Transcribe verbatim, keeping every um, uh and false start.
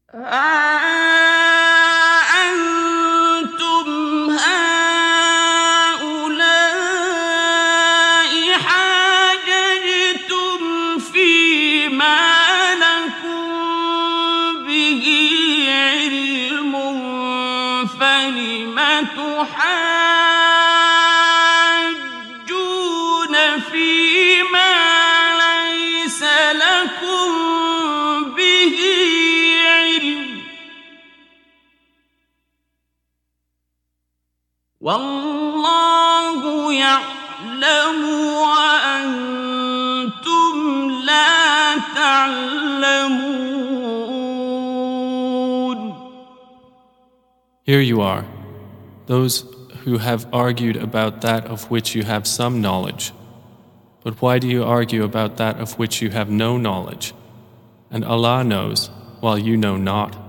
أأنتم هؤلاء حاججتم فيما لكم به علم فلم تحاجون فيما ليس لكم به علم والله يعلم وأنتم لا تعلمون. Here you are, those who have argued about that of which you have some knowledge. But why do you argue about that of which you have no knowledge? And Allah knows, while you know not.